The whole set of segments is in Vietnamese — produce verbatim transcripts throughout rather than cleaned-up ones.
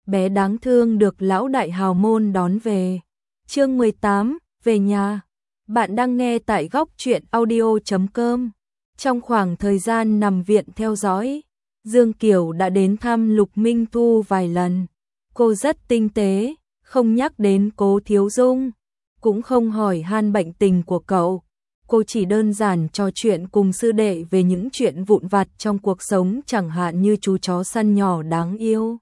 bé đáng thương được lão đại hào môn đón về. Chương mười tám, về nhà. Bạn đang nghe tại góc truyện audio chấm com. Trong khoảng thời gian nằm viện theo dõi, Dương Kiều đã đến thăm Lục Minh Thu vài lần. Cô rất tinh tế, không nhắc đến Cố Thiếu Dung, cũng không hỏi han bệnh tình của cậu. Cô chỉ đơn giản trò chuyện cùng sư đệ về những chuyện vụn vặt trong cuộc sống, chẳng hạn như chú chó săn nhỏ đáng yêu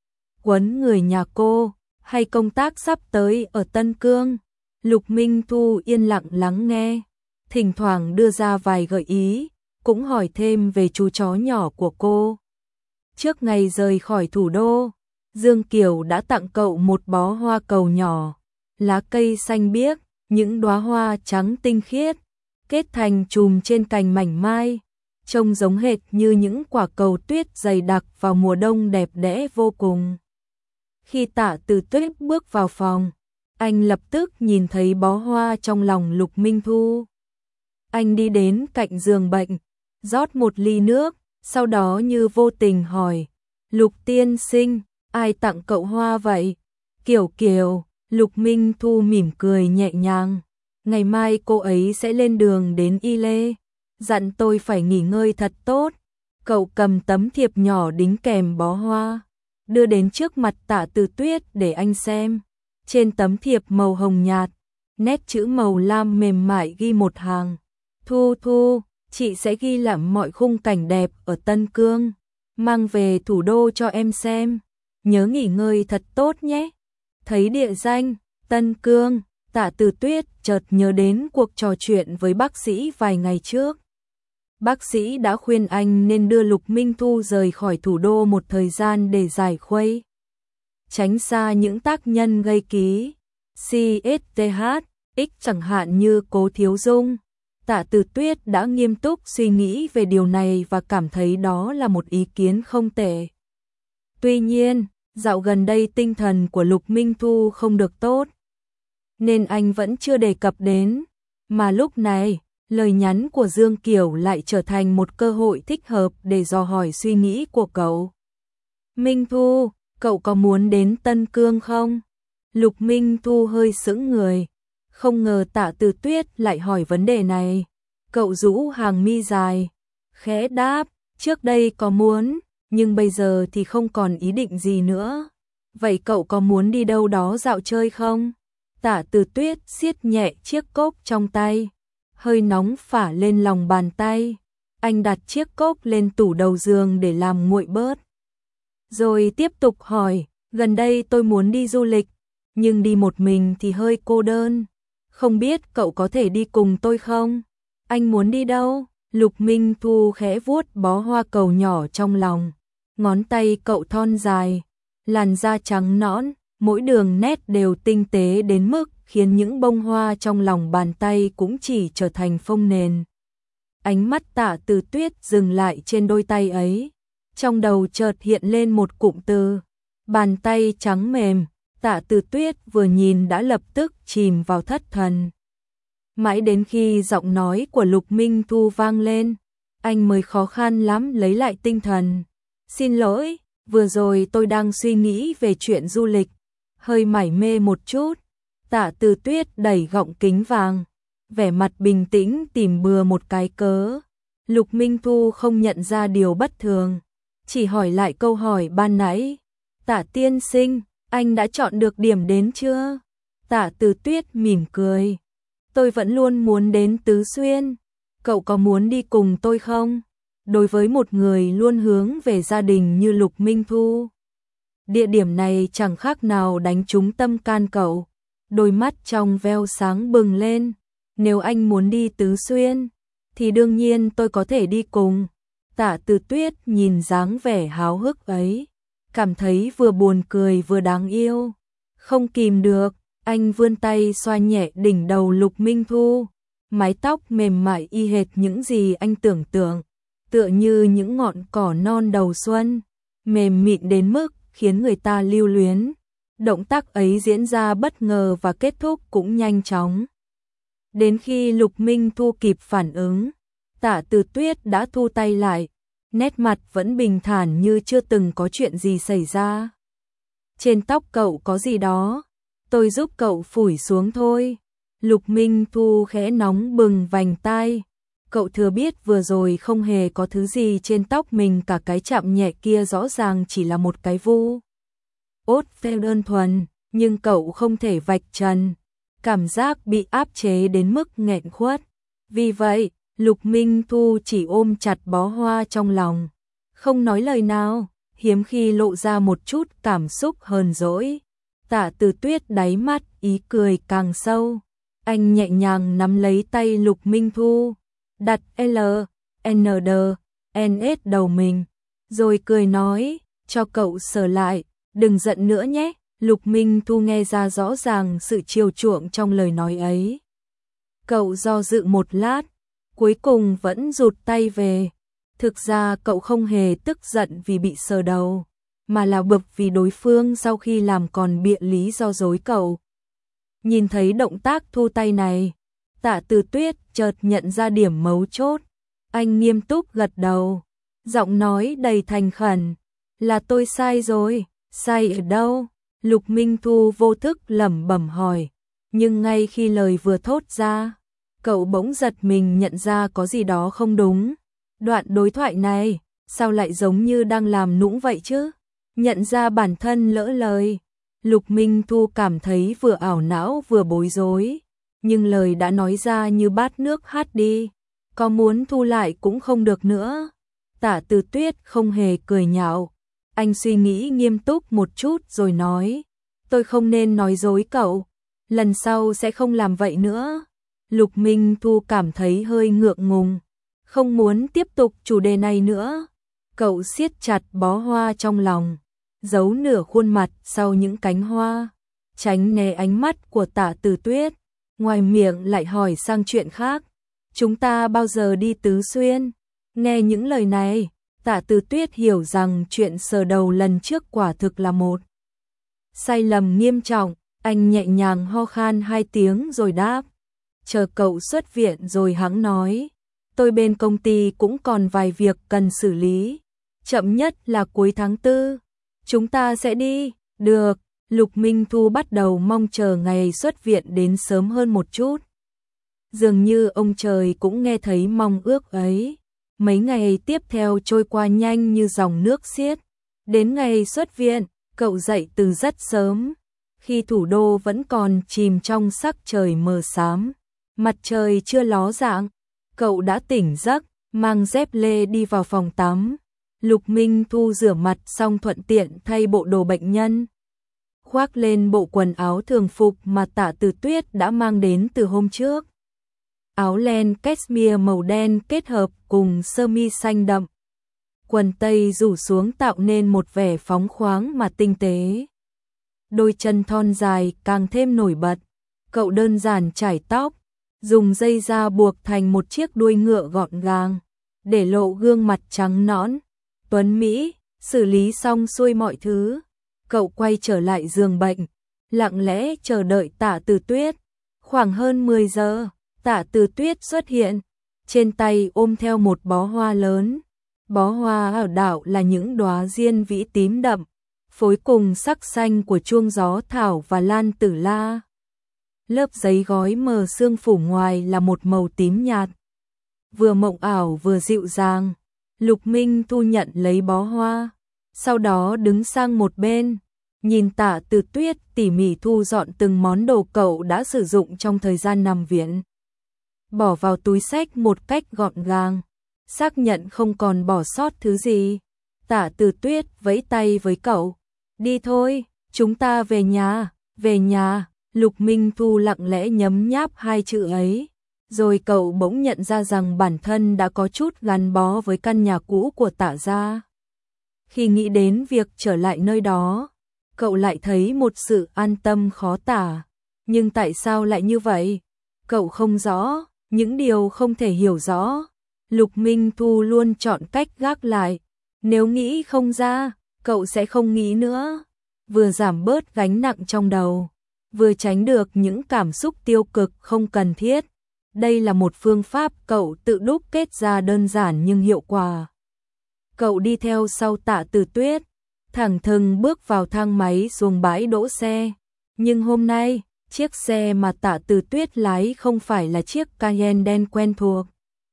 quấn người nhà cô, hay công tác sắp tới ở Tân Cương. Lục Minh Thu yên lặng lắng nghe, thỉnh thoảng đưa ra vài gợi ý, cũng hỏi thêm về chú chó nhỏ của cô. Trước ngày rời khỏi thủ đô, Dương Kiều đã tặng cậu một bó hoa cầu nhỏ, lá cây xanh biếc, những đóa hoa trắng tinh khiết, kết thành chùm trên cành mảnh mai, trông giống hệt như những quả cầu tuyết dày đặc vào mùa đông đẹp đẽ vô cùng. Khi Tạ Từ Tuyết bước vào phòng, anh lập tức nhìn thấy bó hoa trong lòng Lục Minh Thu. Anh đi đến cạnh giường bệnh, rót một ly nước, sau đó như vô tình hỏi, Lục tiên sinh, ai tặng cậu hoa vậy? Kiều Kiều, Lục Minh Thu mỉm cười nhẹ nhàng. Ngày mai cô ấy sẽ lên đường đến Y Lê, dặn tôi phải nghỉ ngơi thật tốt. Cậu cầm tấm thiệp nhỏ đính kèm bó hoa, đưa đến trước mặt Tạ Từ Tuyết để anh xem. Trên tấm thiệp màu hồng nhạt, nét chữ màu lam mềm mại ghi một hàng. Thu Thu, chị sẽ ghi lại mọi khung cảnh đẹp ở Tân Cương, mang về thủ đô cho em xem. Nhớ nghỉ ngơi thật tốt nhé. Thấy địa danh Tân Cương, Tạ Từ Tuyết chợt nhớ đến cuộc trò chuyện với bác sĩ vài ngày trước. Bác sĩ đã khuyên anh nên đưa Lục Minh Thu rời khỏi thủ đô một thời gian để giải khuây, tránh xa những tác nhân gây ký xê ét tê hát ích chẳng hạn như Cố Thiếu Dung. Tạ Từ Tuyết đã nghiêm túc suy nghĩ về điều này và cảm thấy đó là một ý kiến không tệ. Tuy nhiên, dạo gần đây tinh thần của Lục Minh Thu không được tốt, nên anh vẫn chưa đề cập đến, mà lúc này, lời nhắn của Dương Kiều lại trở thành một cơ hội thích hợp để dò hỏi suy nghĩ của cậu. Minh Thu, cậu có muốn đến Tân Cương không? Lục Minh Thu hơi sững người, không ngờ Tạ Từ Tuyết lại hỏi vấn đề này. Cậu rũ hàng mi dài, khẽ đáp, trước đây có muốn, nhưng bây giờ thì không còn ý định gì nữa. Vậy cậu có muốn đi đâu đó dạo chơi không? Tạ Từ Tuyết siết nhẹ chiếc cốc trong tay, hơi nóng phả lên lòng bàn tay. Anh đặt chiếc cốc lên tủ đầu giường để làm nguội bớt, rồi tiếp tục hỏi, gần đây tôi muốn đi du lịch, nhưng đi một mình thì hơi cô đơn. Không biết cậu có thể đi cùng tôi không? Anh muốn đi đâu? Lục Minh Thu khẽ vuốt bó hoa cầu nhỏ trong lòng. Ngón tay cậu thon dài, làn da trắng nõn, mỗi đường nét đều tinh tế đến mức khiến những bông hoa trong lòng bàn tay cũng chỉ trở thành phông nền. Ánh mắt Tạ Từ Tuyết dừng lại trên đôi tay ấy. Trong đầu chợt hiện lên một cụm từ, bàn tay trắng mềm. Tạ Từ Tuyết vừa nhìn đã lập tức chìm vào thất thần. Mãi đến khi giọng nói của Lục Minh Thu vang lên, anh mới khó khăn lắm lấy lại tinh thần. Xin lỗi, vừa rồi tôi đang suy nghĩ về chuyện du lịch, hơi mải mê một chút. Tạ Từ Tuyết đẩy gọng kính vàng, vẻ mặt bình tĩnh tìm bừa một cái cớ. Lục Minh Thu không nhận ra điều bất thường, chỉ hỏi lại câu hỏi ban nãy. Tạ tiên sinh, anh đã chọn được điểm đến chưa? Tạ Từ Tuyết mỉm cười. Tôi vẫn luôn muốn đến Tứ Xuyên. Cậu có muốn đi cùng tôi không? Đối với một người luôn hướng về gia đình như Lục Minh Thu, địa điểm này chẳng khác nào đánh trúng tâm can cậu. Đôi mắt trong veo sáng bừng lên. Nếu anh muốn đi Tứ Xuyên, thì đương nhiên tôi có thể đi cùng. Tạ Từ Tuyết nhìn dáng vẻ háo hức ấy, cảm thấy vừa buồn cười vừa đáng yêu. Không kìm được, anh vươn tay xoa nhẹ đỉnh đầu Lục Minh Thu. Mái tóc mềm mại y hệt những gì anh tưởng tượng, tựa như những ngọn cỏ non đầu xuân, mềm mịn đến mức khiến người ta lưu luyến. Động tác ấy diễn ra bất ngờ và kết thúc cũng nhanh chóng. Đến khi Lục Minh Thu kịp phản ứng, Tạ Từ Tuyết đã thu tay lại, nét mặt vẫn bình thản như chưa từng có chuyện gì xảy ra. trên tóc cậu có gì đó, tôi giúp cậu phủi xuống thôi. Lục Minh Thu khẽ nóng bừng vành tai. Cậu thừa biết vừa rồi không hề có thứ gì trên tóc mình, cả cái chạm nhẹ kia rõ ràng chỉ là một cái vu ốt phêu đơn thuần, nhưng cậu không thể vạch trần. Cảm giác bị áp chế đến mức nghẹn khuất. Vì vậy, Lục Minh Thu chỉ ôm chặt bó hoa trong lòng, không nói lời nào, hiếm khi lộ ra một chút cảm xúc hờn dỗi. Tạ Từ Tuyết đáy mắt ý cười càng sâu. Anh nhẹ nhàng nắm lấy tay Lục Minh Thu, đặt L, N, D, N, S đầu mình, rồi cười nói, cho cậu sờ lại, đừng giận nữa nhé. Lục Minh Thu nghe ra rõ ràng sự chiều chuộng trong lời nói ấy. Cậu do dự một lát, cuối cùng vẫn rụt tay về. Thực ra cậu không hề tức giận vì bị sờ đầu, mà là bực vì đối phương sau khi làm còn bịa lý do dối cậu. Nhìn thấy động tác thu tay này, Tạ Từ Tuyết chợt nhận ra điểm mấu chốt. Anh nghiêm túc gật đầu, giọng nói đầy thành khẩn, là tôi sai rồi. Sai ở đâu? Lục Minh Thu vô thức lẩm bẩm hỏi, nhưng ngay khi lời vừa thốt ra, cậu bỗng giật mình nhận ra có gì đó không đúng. Đoạn đối thoại này, sao lại giống như đang làm nũng vậy chứ? Nhận ra bản thân lỡ lời, Lục Minh Thu cảm thấy vừa ảo não vừa bối rối, nhưng lời đã nói ra như bát nước hát đi, có muốn thu lại cũng không được nữa. Tạ Từ Tuyết không hề cười nhạo, anh suy nghĩ nghiêm túc một chút rồi nói, tôi không nên nói dối cậu, lần sau sẽ không làm vậy nữa. Lục Minh Thu cảm thấy hơi ngượng ngùng, không muốn tiếp tục chủ đề này nữa. Cậu siết chặt bó hoa trong lòng, giấu nửa khuôn mặt sau những cánh hoa, tránh né ánh mắt của Tạ Từ Tuyết, ngoài miệng lại hỏi sang chuyện khác. Chúng ta bao giờ đi Tứ Xuyên? Nghe những lời này, Tạ Từ Tuyết hiểu rằng chuyện sờ đầu lần trước quả thực là một sai lầm nghiêm trọng. Anh nhẹ nhàng ho khan hai tiếng rồi đáp, chờ cậu xuất viện rồi hẵng nói, tôi bên công ty cũng còn vài việc cần xử lý, chậm nhất là cuối tháng tư, chúng ta sẽ đi. Được. Lục Minh Thu bắt đầu mong chờ ngày xuất viện đến sớm hơn một chút. Dường như ông trời cũng nghe thấy mong ước ấy. Mấy ngày tiếp theo trôi qua nhanh như dòng nước xiết. Đến ngày xuất viện, cậu dậy từ rất sớm, khi thủ đô vẫn còn chìm trong sắc trời mờ xám, mặt trời chưa ló dạng. Cậu đã tỉnh giấc, mang dép lê đi vào phòng tắm. Lục Minh Thu rửa mặt xong thuận tiện thay bộ đồ bệnh nhân, khoác lên bộ quần áo thường phục mà Tạ Từ Tuyết đã mang đến từ hôm trước. Áo len cashmere màu đen kết hợp cùng sơ mi xanh đậm, quần tây rủ xuống tạo nên một vẻ phóng khoáng mà tinh tế. Đôi chân thon dài càng thêm nổi bật. Cậu đơn giản chải tóc, dùng dây da buộc thành một chiếc đuôi ngựa gọn gàng, để lộ gương mặt trắng nõn tuấn mỹ. Xử lý xong xuôi mọi thứ, cậu quay trở lại giường bệnh, lặng lẽ chờ đợi Tạ Từ Tuyết. Khoảng hơn mười giờ, Tạ Từ Tuyết xuất hiện, trên tay ôm theo một bó hoa lớn. Bó hoa ở đảo là những đóa diên vĩ tím đậm, phối cùng sắc xanh của chuông gió thảo và lan tử la. Lớp giấy gói mờ sương phủ ngoài là một màu tím nhạt, vừa mộng ảo vừa dịu dàng. Lục Minh Thu nhận lấy bó hoa, sau đó đứng sang một bên, nhìn Tạ Từ Tuyết tỉ mỉ thu dọn từng món đồ cậu đã sử dụng trong thời gian nằm viện, bỏ vào túi xách một cách gọn gàng, xác nhận không còn bỏ sót thứ gì. Tạ Từ Tuyết vẫy tay với cậu, đi thôi, chúng ta về nhà. Về nhà. Lục Minh Thu lặng lẽ nhấm nháp hai chữ ấy, rồi cậu bỗng nhận ra rằng bản thân đã có chút gắn bó với căn nhà cũ của Tạ gia. Khi nghĩ đến việc trở lại nơi đó, cậu lại thấy một sự an tâm khó tả. Nhưng tại sao lại như vậy? Cậu không rõ, những điều không thể hiểu rõ. Lục Minh Thu luôn chọn cách gác lại. Nếu nghĩ không ra, cậu sẽ không nghĩ nữa. Vừa giảm bớt gánh nặng trong đầu, vừa tránh được những cảm xúc tiêu cực không cần thiết. Đây là một phương pháp cậu tự đúc kết ra đơn giản nhưng hiệu quả. Cậu đi theo sau Tạ Từ Tuyết, thẳng thừng bước vào thang máy xuống bãi đỗ xe. Nhưng hôm nay, chiếc xe mà Tạ Từ Tuyết lái không phải là chiếc Cayenne đen quen thuộc,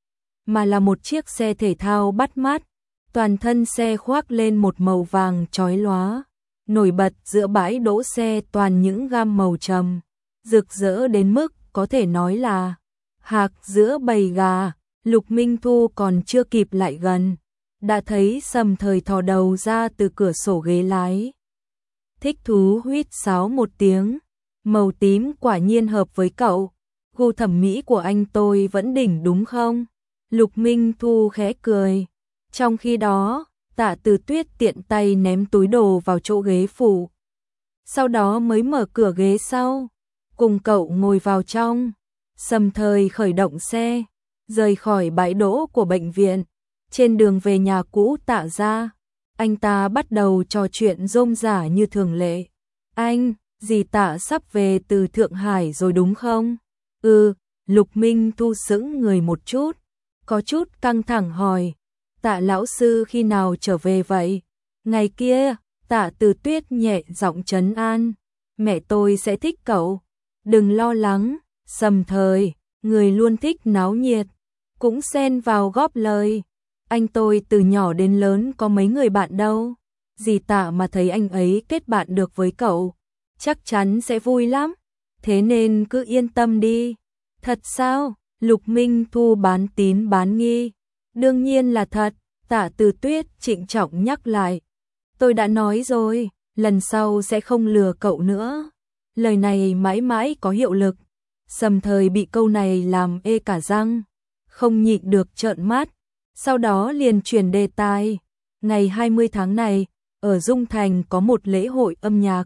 mà là một chiếc xe thể thao bắt mắt. Toàn thân xe khoác lên một màu vàng chói lóa, nổi bật giữa bãi đỗ xe toàn những gam màu trầm, rực rỡ đến mức có thể nói là hạc giữa bầy gà. Lục Minh Thu còn chưa kịp lại gần, đã thấy Sầm Thời thò đầu ra từ cửa sổ ghế lái. Thích thú huýt sáo một tiếng, màu tím quả nhiên hợp với cậu, gu thẩm mỹ của anh tôi vẫn đỉnh đúng không? Lục Minh Thu khẽ cười. Trong khi đó, Tạ Từ Tuyết tiện tay ném túi đồ vào chỗ ghế phụ. Sau đó mới mở cửa ghế sau, cùng cậu ngồi vào trong. Sầm Thời khởi động xe, rời khỏi bãi đỗ của bệnh viện. Trên đường về nhà cũ Tạ gia, anh ta bắt đầu trò chuyện rôm rả như thường lệ. Anh, dì Tạ sắp về từ Thượng Hải rồi đúng không? Ừ, Lục Minh Thu sững người một chút, có chút căng thẳng hỏi. Tạ lão sư khi nào trở về vậy? Ngày kia, Tạ Từ Tuyết nhẹ giọng trấn an. Mẹ tôi sẽ thích cậu. Đừng lo lắng. Sầm Thời, người luôn thích náo nhiệt, cũng xen vào góp lời. Anh tôi từ nhỏ đến lớn có mấy người bạn đâu. Dì Tạ mà thấy anh ấy kết bạn được với cậu, chắc chắn sẽ vui lắm. Thế nên cứ yên tâm đi. Thật sao? Lục Minh Thu bán tín bán nghi. Đương nhiên là thật, Tạ Từ Tuyết trịnh trọng nhắc lại. Tôi đã nói rồi, lần sau sẽ không lừa cậu nữa. Lời này mãi mãi có hiệu lực. Sầm Thời bị câu này làm ê cả răng, không nhịn được trợn mắt. Sau đó liền chuyển đề tài. Ngày hai mươi tháng này, ở Dung Thành có một lễ hội âm nhạc.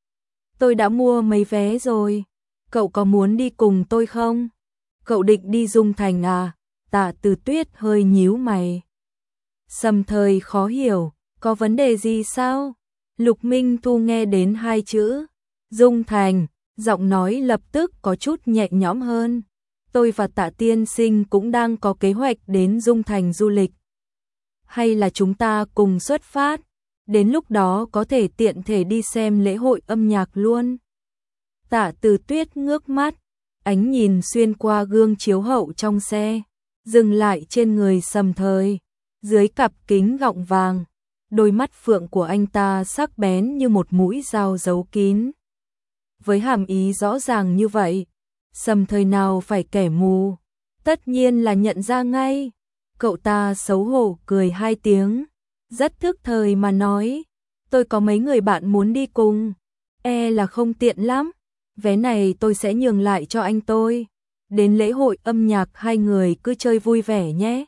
Tôi đã mua mấy vé rồi. Cậu có muốn đi cùng tôi không? Cậu định đi Dung Thành à? Tạ Từ Tuyết hơi nhíu mày. Sầm Thời khó hiểu, có vấn đề gì sao? Lục Minh Thu nghe đến hai chữ Dung Thành, giọng nói lập tức có chút nhẹ nhõm hơn. Tôi và Tạ tiên sinh cũng đang có kế hoạch đến Dung Thành du lịch. Hay là chúng ta cùng xuất phát, đến lúc đó có thể tiện thể đi xem lễ hội âm nhạc luôn. Tạ Từ Tuyết ngước mắt, ánh nhìn xuyên qua gương chiếu hậu trong xe, dừng lại trên người Sầm Thời. Dưới cặp kính gọng vàng, đôi mắt phượng của anh ta sắc bén như một mũi dao giấu kín. Với hàm ý rõ ràng như vậy, Sầm Thời nào phải kẻ mù, tất nhiên là nhận ra ngay. Cậu ta xấu hổ cười hai tiếng, rất thức thời mà nói, tôi có mấy người bạn muốn đi cùng, e là không tiện lắm, vé này tôi sẽ nhường lại cho anh tôi. Đến lễ hội âm nhạc hai người cứ chơi vui vẻ nhé.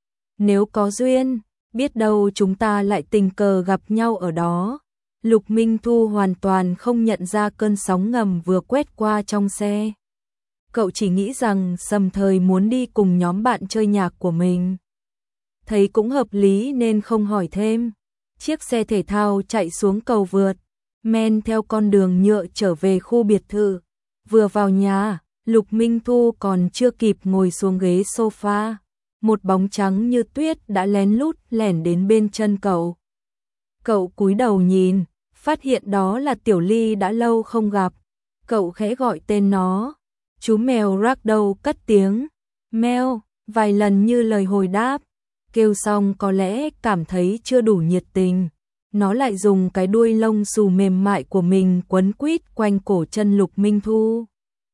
Nếu có duyên, biết đâu chúng ta lại tình cờ gặp nhau ở đó. Lục Minh Thu hoàn toàn không nhận ra cơn sóng ngầm vừa quét qua trong xe. Cậu chỉ nghĩ rằng Sầm Thời muốn đi cùng nhóm bạn chơi nhạc của mình. Thấy cũng hợp lý nên không hỏi thêm. Chiếc xe thể thao chạy xuống cầu vượt, men theo con đường nhựa trở về khu biệt thự. Vừa vào nhà, Lục Minh Thu còn chưa kịp ngồi xuống ghế sofa, một bóng trắng như tuyết đã lén lút lẻn đến bên chân cậu. Cậu cúi đầu nhìn, phát hiện đó là Tiểu Ly đã lâu không gặp. Cậu khẽ gọi tên nó. Chú mèo Ragdoll cất tiếng meo vài lần như lời hồi đáp. Kêu xong có lẽ cảm thấy chưa đủ nhiệt tình, nó lại dùng cái đuôi lông xù mềm mại của mình quấn quýt quanh cổ chân Lục Minh Thu.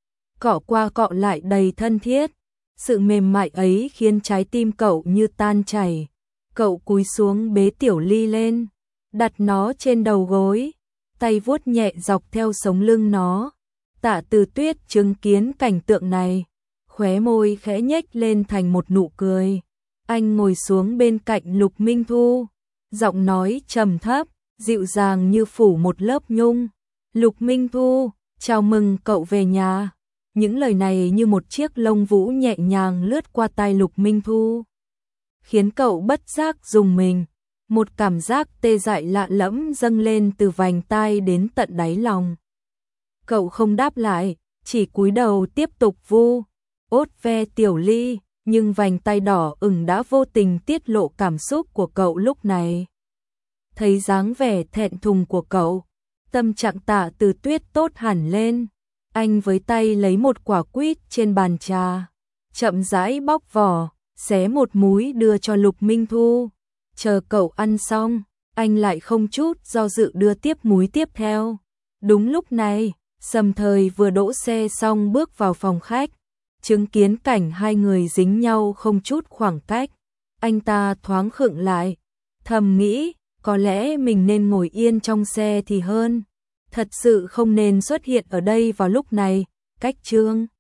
Cọ qua cọ lại đầy thân thiết. Sự mềm mại ấy khiến trái tim cậu như tan chảy. Cậu cúi xuống bế Tiểu Ly lên, đặt nó trên đầu gối, tay vuốt nhẹ dọc theo sống lưng nó. Tạ Từ Tuyết chứng kiến cảnh tượng này, khóe môi khẽ nhếch lên thành một nụ cười. Anh ngồi xuống bên cạnh Lục Minh Thu, giọng nói trầm thấp, dịu dàng như phủ một lớp nhung. Lục Minh Thu, chào mừng cậu về nhà. Những lời này như một chiếc lông vũ nhẹ nhàng lướt qua tai Lục Minh Thu, khiến cậu bất giác rùng mình. Một cảm giác tê dại lạ lẫm dâng lên từ vành tai đến tận đáy lòng. Cậu không đáp lại, chỉ cúi đầu tiếp tục vu ốt ve Tiểu Ly, nhưng vành tay đỏ ửng đã vô tình tiết lộ cảm xúc của cậu lúc này. thấy dáng vẻ thẹn thùng của cậu, tâm trạng Tạ Từ Tuyết tốt hẳn lên. Anh với tay lấy một quả quýt trên bàn trà, chậm rãi bóc vỏ, xé một múi đưa cho Lục Minh Thu. Chờ cậu ăn xong, anh lại không chút do dự đưa tiếp múi tiếp theo. Đúng lúc này, Sầm Thời vừa đỗ xe xong bước vào phòng khách, chứng kiến cảnh hai người dính nhau không chút khoảng cách. Anh ta thoáng khựng lại, thầm nghĩ, có lẽ mình nên ngồi yên trong xe thì hơn. Thật sự không nên xuất hiện ở đây vào lúc này. Cách chương